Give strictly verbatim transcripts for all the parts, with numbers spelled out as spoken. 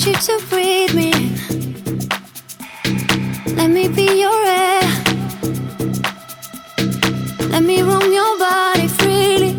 you to breathe me. Let me be your air. Let me roam your body freely.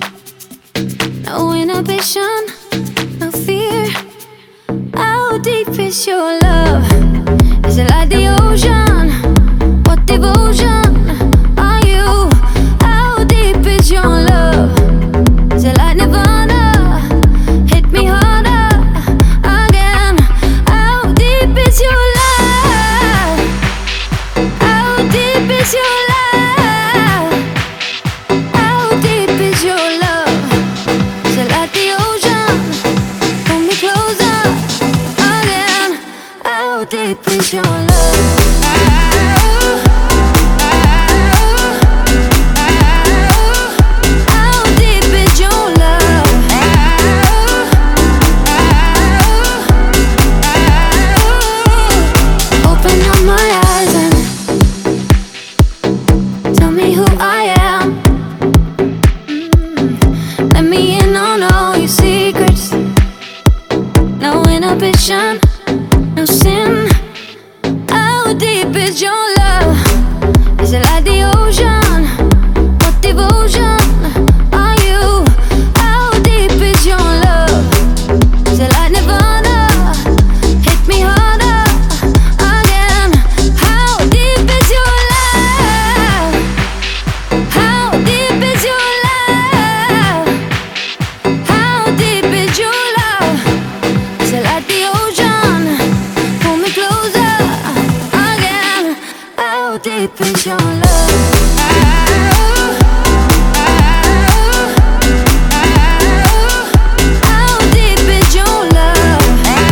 No inhibition, no fear. How deep is your love? Is it like the ocean? What devotion are you? How deep is your love? Is it like Nirvana? Hit me harder again. How deep is your love? How deep is your love? How deep is your love? Is it like the ocean? Pull me closer again. How deep is your love? No sin. How deep is your love? Is it like the ocean? What devotion are you? How deep is your love? Is it like Nirvana? Hit me harder again. How deep is your love? How deep is your love? How deep is your love? Is it like the ocean? Pull me closer again. How deep is your love? How deep is your love?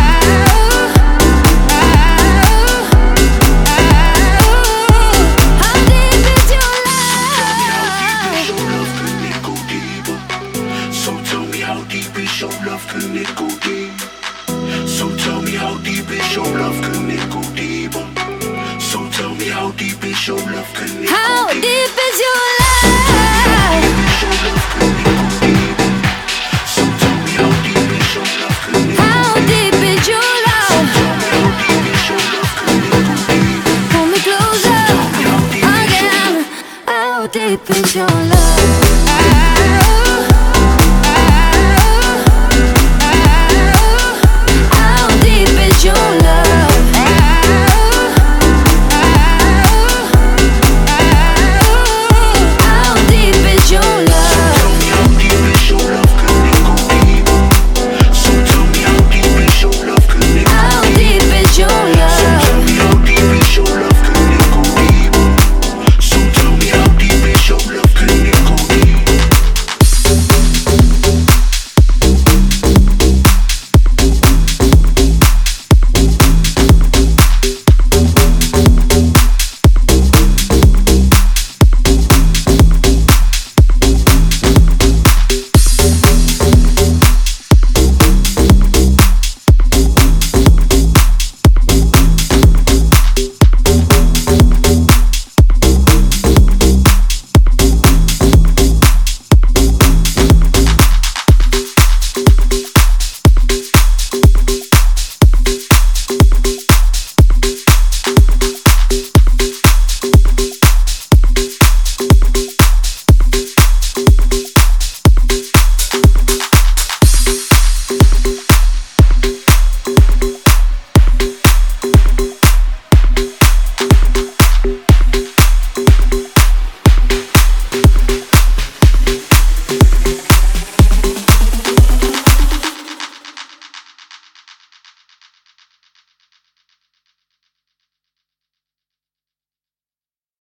How deep is your love? So tell me how deep is your love? Can it go deep? So tell me how deep is your love? Can it go deeper? So tell me how deep is your love? Can it go deeper? How deep